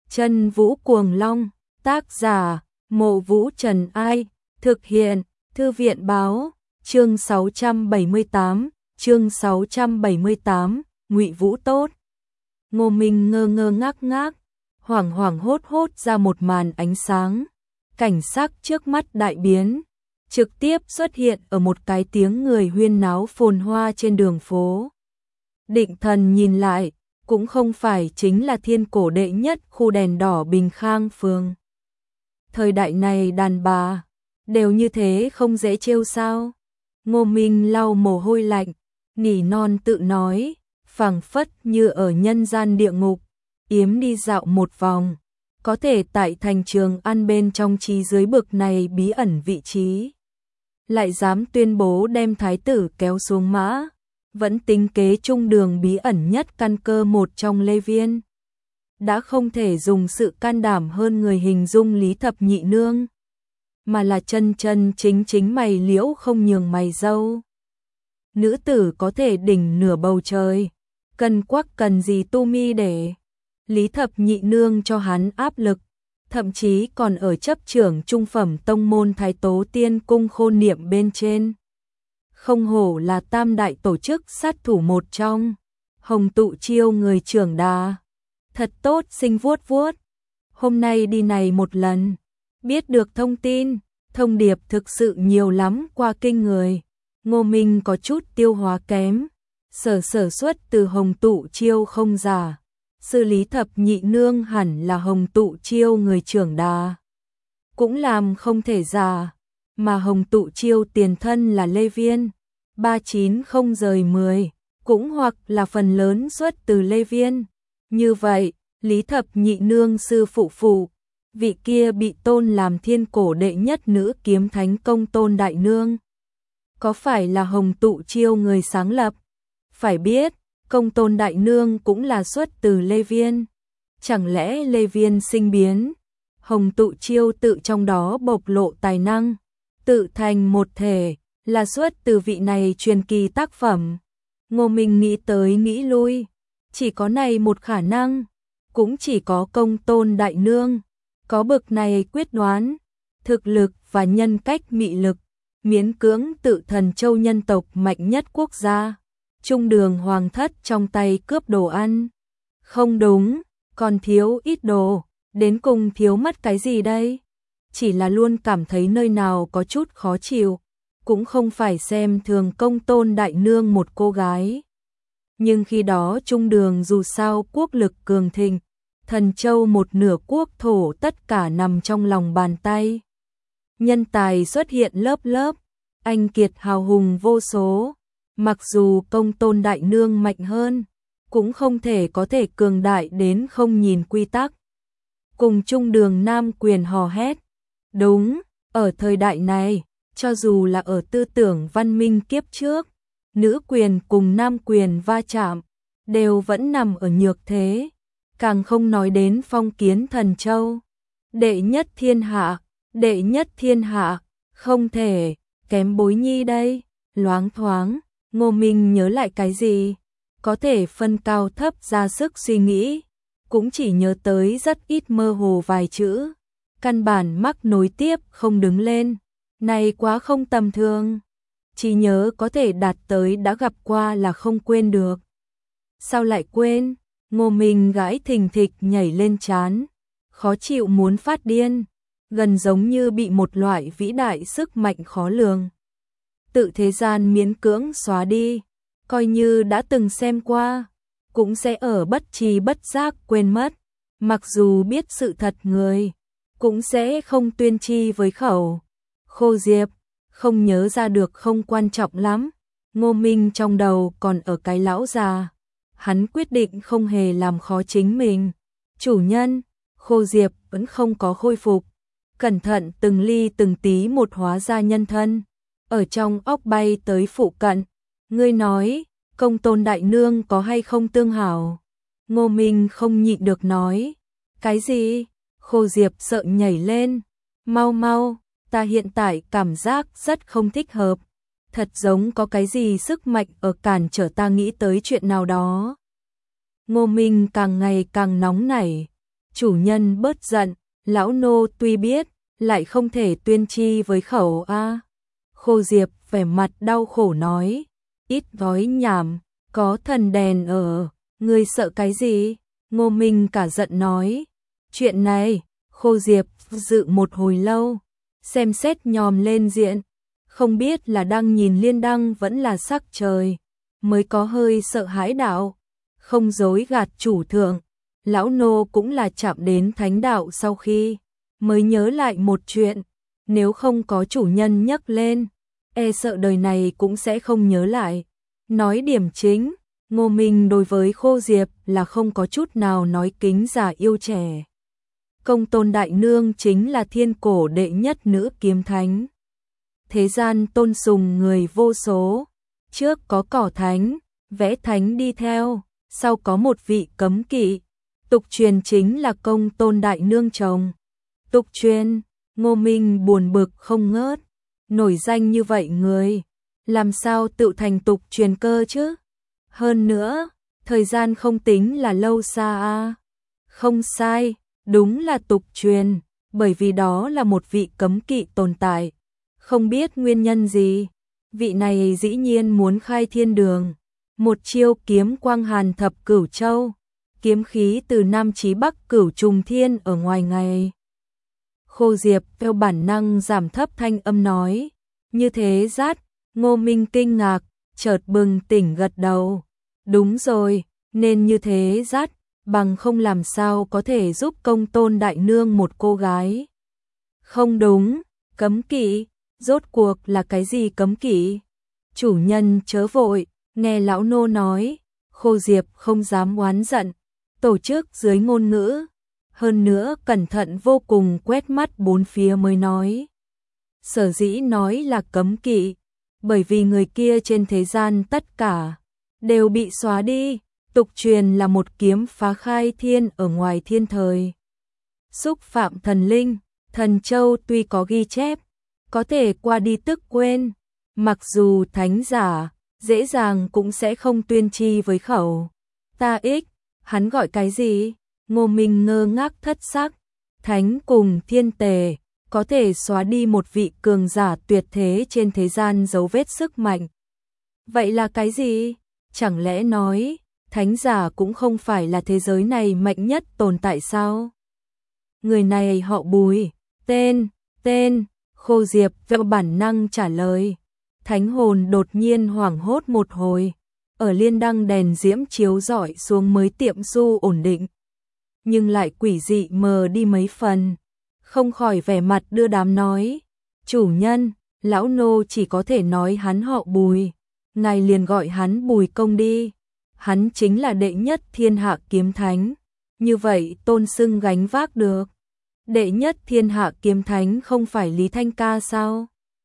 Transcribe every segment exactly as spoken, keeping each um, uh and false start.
Chân Vũ Cuồng Long, tác giả, Mộ Vũ Trần Ai, thực hiện, Thư viện Báo, chương sáu trăm bảy mươi tám, chương sáu trăm bảy mươi tám, Ngụy Vũ tốt. Ngô Minh ngơ ngơ ngác ngác, hoảng hoảng hốt hốt ra một màn ánh sáng, cảnh sắc trước mắt đại biến, trực tiếp xuất hiện ở một cái tiếng người huyên náo phồn hoa trên đường phố. Định thần nhìn lại, cũng không phải chính là thiên cổ đệ nhất khu đèn đỏ Bình Khang phường. Thời đại này đàn bà đều như thế không dễ trêu sao? Ngô Minh lau mồ hôi lạnh, nỉ non tự nói, phảng phất như ở nhân gian địa ngục, yếm đi dạo một vòng, có thể tại thành trường ăn bên trong trí dưới bực này bí ẩn vị trí. Lại dám tuyên bố đem thái tử kéo xuống mã, vẫn tính kế trung đường bí ẩn nhất căn cơ một trong Lê Viên. Đã không thể dùng sự can đảm hơn người hình dung Lý Thập Nhị Nương, mà là chân chân chính chính mày liễu không nhường mày dâu. Nữ tử có thể đỉnh nửa bầu trời, cần quắc cần gì tu mi để Lý Thập Nhị Nương cho hắn áp lực, thậm chí còn ở chấp trưởng trung phẩm tông môn Thái Tố Tiên Cung Khôn Niệm bên trên. Không hổ là tam đại tổ chức sát thủ một trong, Hồng Tụ Chiêu người trưởng đà. Thật tốt sinh vuốt vuốt. Hôm nay đi này một lần, biết được thông tin, thông điệp thực sự nhiều lắm qua kinh người. Ngô Minh có chút tiêu hóa kém, sở sở xuất từ Hồng Tụ Chiêu không giả. Sư Lý Thập Nhị Nương hẳn là Hồng Tụ Chiêu người trưởng đà. Cũng làm không thể giả, mà Hồng Tụ Chiêu tiền thân là Lê Viên, ba chín không rời mười, cũng hoặc là phần lớn xuất từ Lê Viên. Như vậy, Lý Thập Nhị Nương sư phụ phụ, vị kia bị tôn làm thiên cổ đệ nhất nữ kiếm thánh Công Tôn Đại Nương, có phải là Hồng Tụ Chiêu người sáng lập? Phải biết, Công Tôn Đại Nương cũng là xuất từ Lê Viên. Chẳng lẽ Lê Viên sinh biến, Hồng Tụ Chiêu tự trong đó bộc lộ tài năng, tự thành một thể, là xuất từ vị này truyền kỳ tác phẩm? Ngô Minh nghĩ tới nghĩ lui, chỉ có này một khả năng, cũng chỉ có Công Tôn Đại Nương có bực này quyết đoán, thực lực và nhân cách mị lực, miễn cưỡng tự Thần Châu nhân tộc mạnh nhất quốc gia, trung đường hoàng thất trong tay cướp đồ ăn. Không đúng, còn thiếu ít đồ, đến cùng thiếu mất cái gì đây? Chỉ là luôn cảm thấy nơi nào có chút khó chịu, cũng không phải xem thường Công Tôn Đại Nương một cô gái. Nhưng khi đó trung đường dù sao quốc lực cường thịnh, Thần Châu một nửa quốc thổ tất cả nằm trong lòng bàn tay. Nhân tài xuất hiện lớp lớp, anh kiệt hào hùng vô số, mặc dù Công Tôn Đại Nương mạnh hơn, cũng không thể có thể cường đại đến không nhìn quy tắc. Cùng trung đường nam quyền hò hét. Đúng, ở thời đại này, cho dù là ở tư tưởng văn minh kiếp trước, nữ quyền cùng nam quyền va chạm, đều vẫn nằm ở nhược thế, càng không nói đến phong kiến Thần Châu. Đệ nhất thiên hạ, đệ nhất thiên hạ, không thể, kém Bối Nhi đây. Loáng thoáng, Ngô Minh nhớ lại cái gì, có thể phân cao thấp ra sức suy nghĩ, cũng chỉ nhớ tới rất ít mơ hồ vài chữ, căn bản mắc nối tiếp không đứng lên, này quá không tầm thường. Chỉ nhớ có thể đạt tới đã gặp qua là không quên được. Sao lại quên? Ngô Minh gãi thình thịch nhảy lên trán, khó chịu muốn phát điên, gần giống như bị một loại vĩ đại sức mạnh khó lường tự thế gian miễn cưỡng xóa đi, coi như đã từng xem qua, cũng sẽ ở bất tri bất giác quên mất, mặc dù biết sự thật người, cũng sẽ không tuyên chi với khẩu. Khô Diệp, không nhớ ra được không quan trọng lắm. Ngô Minh trong đầu còn ở cái lão già, hắn quyết định không hề làm khó chính mình. Chủ nhân, Khô Diệp vẫn không có khôi phục, cẩn thận từng ly từng tí một hóa ra nhân thân, ở trong óc bay tới phụ cận. Ngươi nói, Công Tôn Đại Nương có hay không tương hảo? Ngô Minh không nhịn được nói. Cái gì? Khô Diệp sợ nhảy lên. Mau mau, ta hiện tại cảm giác rất không thích hợp, thật giống có cái gì sức mạnh ở cản trở ta nghĩ tới chuyện nào đó. Ngô Minh càng ngày càng nóng nảy. chủ nhân bớt giận, lão nô tuy biết, lại không thể tuyên chi với khẩu a. Khô Diệp vẻ mặt đau khổ nói, ít nói nhảm, có thần đèn ở, ngươi sợ cái gì? Ngô Minh cả giận nói, chuyện này, Khô Diệp dự một hồi lâu, xem xét nhòm lên diện, không biết là đang nhìn liên đăng vẫn là sắc trời, mới có hơi sợ hãi đạo, không dối gạt chủ thượng, lão nô cũng là chạm đến thánh đạo sau khi, mới nhớ lại một chuyện, nếu không có chủ nhân nhắc lên, e sợ đời này cũng sẽ không nhớ lại. Nói điểm chính, Ngô Minh đối với Khô Diệp là không có chút nào nói kính già yêu trẻ. Công Tôn Đại Nương chính là thiên cổ đệ nhất nữ kiếm thánh. Thế gian tôn sùng người vô số, trước có cỏ thánh, vẽ thánh đi theo, sau có một vị cấm kỵ, tục truyền chính là Công Tôn Đại Nương chồng. Tục truyền, Ngô Minh buồn bực không ngớt, nổi danh như vậy người, làm sao tự thành tục truyền cơ chứ? Hơn nữa, thời gian không tính là lâu xa a. Không sai, đúng là tục truyền, bởi vì đó là một vị cấm kỵ tồn tại. Không biết nguyên nhân gì, vị này dĩ nhiên muốn khai thiên đường, một chiêu kiếm quang hàn thập cửu châu, kiếm khí từ Nam chí Bắc cửu trùng thiên ở ngoài ngày. Khô Diệp theo bản năng giảm thấp thanh âm nói, như thế rát, Ngô Minh kinh ngạc, chợt bừng tỉnh gật đầu. Đúng rồi, nên như thế rát, bằng không làm sao có thể giúp Công Tôn Đại Nương một cô gái. Không đúng, cấm kỵ, rốt cuộc là cái gì cấm kỵ? Chủ nhân chớ vội, nghe lão nô nói, Khô Diệp không dám oán giận, tổ chức dưới ngôn ngữ, hơn nữa cẩn thận vô cùng quét mắt bốn phía mới nói. Sở dĩ nói là cấm kỵ, bởi vì người kia trên thế gian tất cả đều bị xóa đi, tục truyền là một kiếm phá khai thiên ở ngoài thiên thời. Xúc phạm thần linh, thần châu tuy có ghi chép, có thể qua đi tức quên, mặc dù thánh giả, dễ dàng cũng sẽ không tuyên chi với khẩu. Ta ích, hắn gọi cái gì? Ngô Minh ngơ ngác thất sắc, thánh cùng thiên tề, có thể xóa đi một vị cường giả tuyệt thế trên thế gian dấu vết sức mạnh. Vậy là cái gì? Chẳng lẽ nói, thánh giả cũng không phải là thế giới này mạnh nhất tồn tại sao? Người này họ Bùi, tên, tên, Khô Diệp theo bản năng trả lời. Thánh hồn đột nhiên hoảng hốt một hồi, ở liên đăng đèn diễm chiếu rọi xuống mới tiệm du ổn định. Nhưng lại quỷ dị mờ đi mấy phần, không khỏi vẻ mặt đưa đám nói. Chủ nhân, lão nô chỉ có thể nói hắn họ Bùi, ngài liền gọi hắn Bùi công đi. Hắn chính là đệ nhất thiên hạ kiếm thánh, như vậy tôn xưng gánh vác được. Đệ nhất thiên hạ kiếm thánh không phải Lý Thanh Ca sao?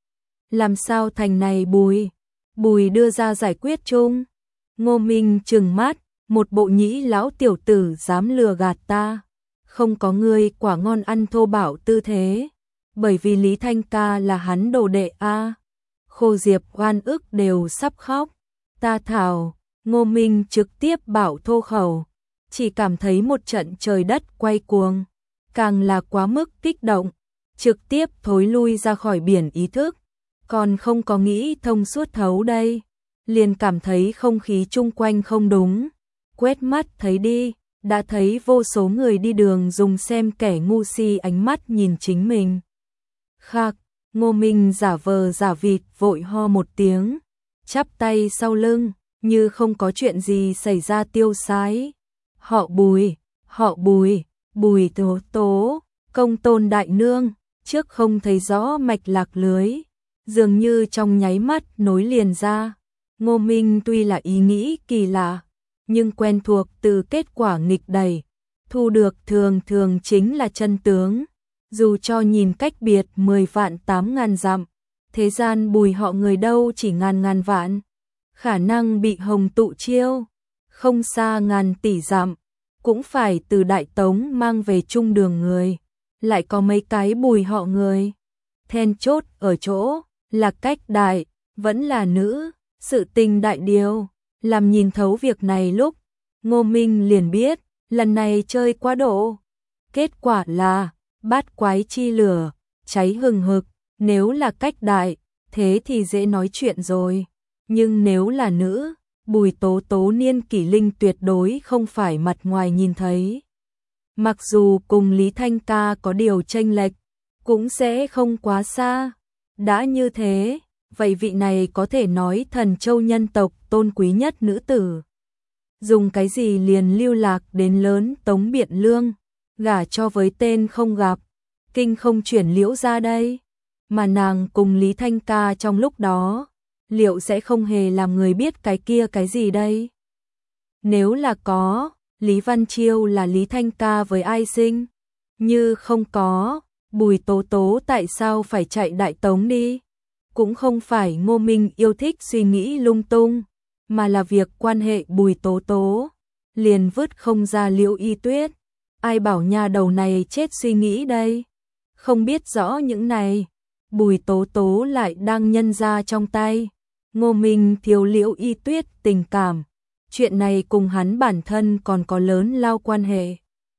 Làm sao thành này Bùi? Bùi đưa ra giải quyết chung. Ngô Minh trừng mắt, một bộ nhĩ lão tiểu tử dám lừa gạt ta. Không có ngươi quả ngon ăn thô bạo tư thế, bởi vì Lý Thanh Ca là hắn đồ đệ a. Khô Diệp oan ức đều sắp khóc. Ta thảo, Ngô Minh trực tiếp bảo thô khẩu, chỉ cảm thấy một trận trời đất quay cuồng, càng là quá mức kích động, trực tiếp thối lui ra khỏi biển ý thức, còn không có nghĩ thông suốt thấu đây, liền cảm thấy không khí chung quanh không đúng, quét mắt thấy đi, đã thấy vô số người đi đường dùng xem kẻ ngu si ánh mắt nhìn chính mình. Khạc, Ngô Minh giả vờ giả vịt vội ho một tiếng, chắp tay sau lưng, như không có chuyện gì xảy ra tiêu sái. Họ Bùi, họ Bùi, Bùi Tố Tố, Công Tôn Đại Nương, trước không thấy rõ mạch lạc lưới, dường như trong nháy mắt nối liền ra. Ngô Minh tuy là ý nghĩ kỳ lạ, nhưng quen thuộc từ kết quả nghịch đẩy, thu được thường thường chính là chân tướng. Dù cho nhìn cách biệt mười vạn tám ngàn dặm, thế gian Bùi họ người đâu chỉ ngàn ngàn vạn, khả năng bị hồng tụ chiêu, không xa ngàn tỷ dặm, cũng phải từ Đại Tống mang về trung đường người, lại có mấy cái Bùi họ người. Then chốt ở chỗ, là cách đại, vẫn là nữ, sự tình đại điều, làm nhìn thấu việc này lúc, Ngô Minh liền biết, lần này chơi quá độ. Kết quả là, bát quái chi lửa, cháy hừng hực, nếu là cách đại, thế thì dễ nói chuyện rồi. Nhưng nếu là nữ, Bùi Tố Tố niên kỷ linh tuyệt đối không phải mặt ngoài nhìn thấy. Mặc dù cùng Lý Thanh Ca có điều chênh lệch, cũng sẽ không quá xa. Đã như thế, vậy vị này có thể nói thần châu nhân tộc tôn quý nhất nữ tử. Dùng cái gì liền lưu lạc đến lớn Tống Biện Lương, gả cho với tên không gặp, kinh không chuyển Liễu ra đây. Mà nàng cùng Lý Thanh Ca trong lúc đó, liệu sẽ không hề làm người biết cái kia cái gì đây? Nếu là có, Lý Văn Chiêu là Lý Thanh Ca với ai sinh? Như không có, Bùi Tố Tố tại sao phải chạy Đại Tống đi? Cũng không phải Ngô Minh yêu thích suy nghĩ lung tung, mà là việc quan hệ Bùi Tố Tố, liền vứt không ra Liễu Y Tuyết. Ai bảo nhà đầu này chết suy nghĩ đây? Không biết rõ những này, Bùi Tố Tố lại đang nhân ra trong tay. Ngô Minh thiếu Liễu Y Tuyết tình cảm, chuyện này cùng hắn bản thân còn có lớn lao quan hệ.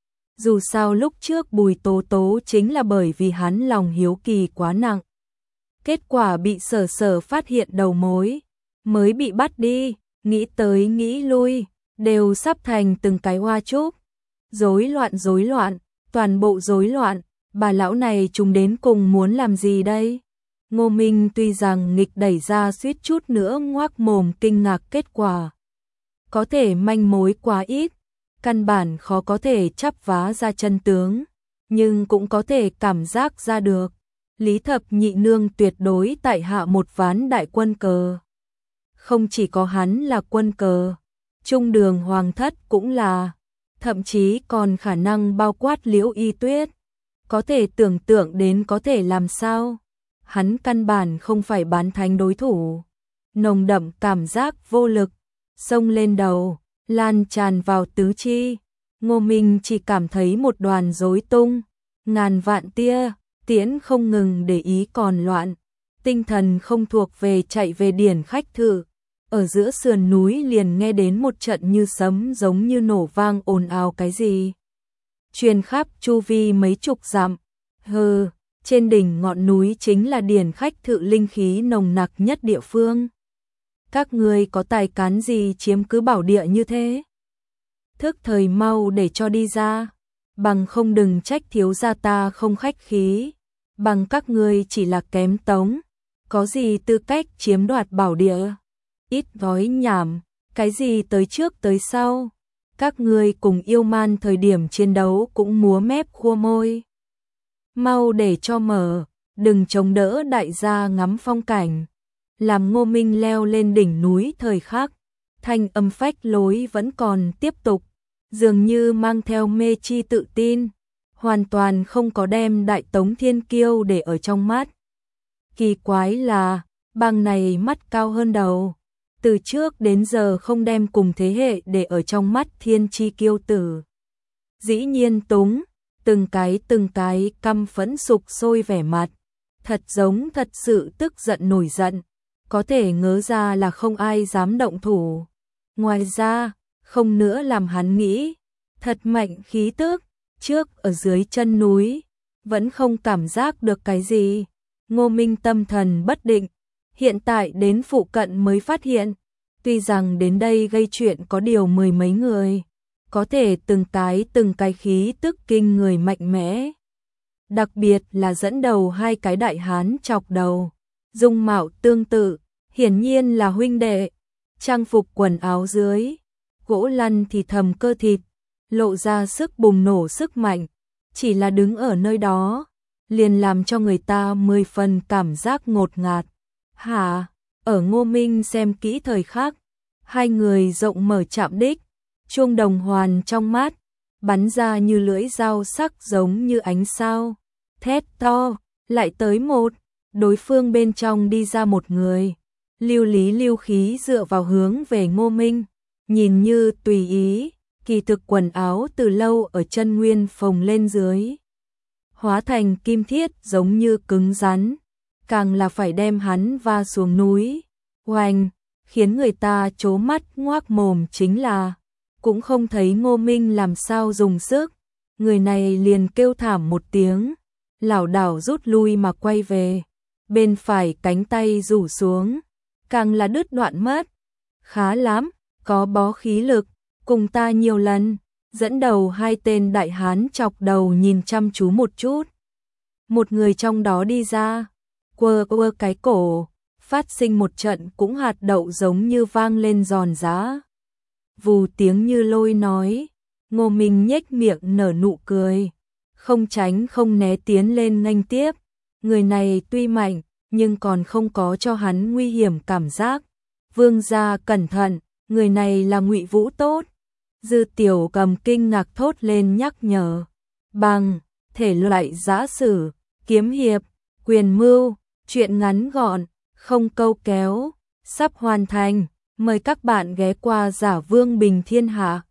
Dù sao lúc trước Bùi Tố Tố chính là bởi vì hắn lòng hiếu kỳ quá nặng. Kết quả bị Sở Sở phát hiện đầu mối, mới bị bắt đi, nghĩ tới nghĩ lui, đều sắp thành từng cái hoa trúc. Rối loạn rối loạn, toàn bộ rối loạn, bà lão này chúng đến cùng muốn làm gì đây? Ngô Minh tuy rằng nghịch đẩy ra suýt chút nữa ngoác mồm kinh ngạc kết quả. Có thể manh mối quá ít, căn bản khó có thể chắp vá ra chân tướng, nhưng cũng có thể cảm giác ra được. Lý Thập Nhị Nương tuyệt đối tại hạ một ván đại quân cờ. Không chỉ có hắn là quân cờ, Trung Đường Hoàng Thất cũng là, thậm chí còn khả năng bao quát Liễu Y Tuyết. Có thể tưởng tượng đến có thể làm sao? Hắn căn bản không phải bán thánh đối thủ. Nồng đậm cảm giác vô lực, xông lên đầu, lan tràn vào tứ chi. Ngô Minh chỉ cảm thấy một đoàn rối tung, ngàn vạn tia, tiễn không ngừng để ý còn loạn. Tinh thần không thuộc về chạy về điển khách thự. Ở giữa sườn núi liền nghe đến một trận như sấm giống như nổ vang ồn ào cái gì. Truyền khắp chu vi mấy chục dặm. Hừ, trên đỉnh ngọn núi chính là điển khách thự linh khí nồng nặc nhất địa phương. Các ngươi có tài cán gì chiếm cứ bảo địa như thế? Thức thời mau để cho đi ra, bằng không đừng trách thiếu gia ta không khách khí, bằng các ngươi chỉ là kém Tống, có gì tư cách chiếm đoạt bảo địa? Ít nói nhảm, cái gì tới trước tới sau, các ngươi cùng yêu man thời điểm chiến đấu cũng múa mép khua môi. Mau để cho mở, đừng chống đỡ đại gia ngắm phong cảnh. Làm Ngô Minh leo lên đỉnh núi thời khắc, thanh âm phách lối vẫn còn tiếp tục, dường như mang theo mê chi tự tin, hoàn toàn không có đem Đại Tống thiên kiêu để ở trong mắt. Kỳ quái là, bang này mắt cao hơn đầu, từ trước đến giờ không đem cùng thế hệ để ở trong mắt thiên chi kiêu tử. Dĩ nhiên túng, từng cái từng cái căm phẫn sục sôi vẻ mặt, thật giống thật sự tức giận nổi giận. Có thể ngớ ra là không ai dám động thủ. Ngoài ra, không nữa làm hắn nghĩ, thật mạnh khí tức, trước ở dưới chân núi, vẫn không cảm giác được cái gì. Ngô Minh tâm thần bất định, hiện tại đến phụ cận mới phát hiện, tuy rằng đến đây gây chuyện có điều mười mấy người, có thể từng cái từng cái khí tức kinh người mạnh mẽ. Đặc biệt là dẫn đầu hai cái đại hán chọc đầu, dung mạo tương tự, hiển nhiên là huynh đệ, trang phục quần áo dưới, gỗ lăn thì thầm cơ thịt, lộ ra sức bùng nổ sức mạnh, chỉ là đứng ở nơi đó, liền làm cho người ta mười phần cảm giác ngột ngạt. Hả? Ở Ngô Minh xem kỹ thời khắc, hai người rộng mở chạm đích, chuông đồng hoàn trong mắt, bắn ra như lưỡi dao sắc giống như ánh sao. Thét to, lại tới một, đối phương bên trong đi ra một người, lưu lý lưu khí dựa vào hướng về Ngô Minh, nhìn như tùy ý, kỳ thực quần áo từ lâu ở chân nguyên phồng lên dưới, hóa thành kim thiết giống như cứng rắn, càng là phải đem hắn va xuống núi. Oanh, khiến người ta trố mắt ngoác mồm chính là, cũng không thấy Ngô Minh làm sao dùng sức, người này liền kêu thảm một tiếng, lảo đảo rút lui mà quay về, bên phải cánh tay rủ xuống, càng là đứt đoạn mất. Khá lắm, có bó khí lực, cùng ta nhiều lần. Dẫn đầu hai tên đại hán chọc đầu nhìn chăm chú một chút. Một người trong đó đi ra, quơ quơ cái cổ, phát sinh một trận cũng hạt đậu giống như vang lên giòn giã. Vù tiếng như lôi nói, Ngô Minh nhếch miệng nở nụ cười, không tránh không né tiến lên nghênh tiếp. Người này tuy mạnh, nhưng còn không có cho hắn nguy hiểm cảm giác. Vương gia cẩn thận, người này là Ngụy Vũ tốt. Dư Tiểu Cầm kinh ngạc thốt lên nhắc nhở. Bằng, thể loại giã sử, kiếm hiệp, quyền mưu, truyện ngắn gọn, không câu kéo, sắp hoàn thành. Mời các bạn ghé qua Giả Vương Bình Thiên Hạ.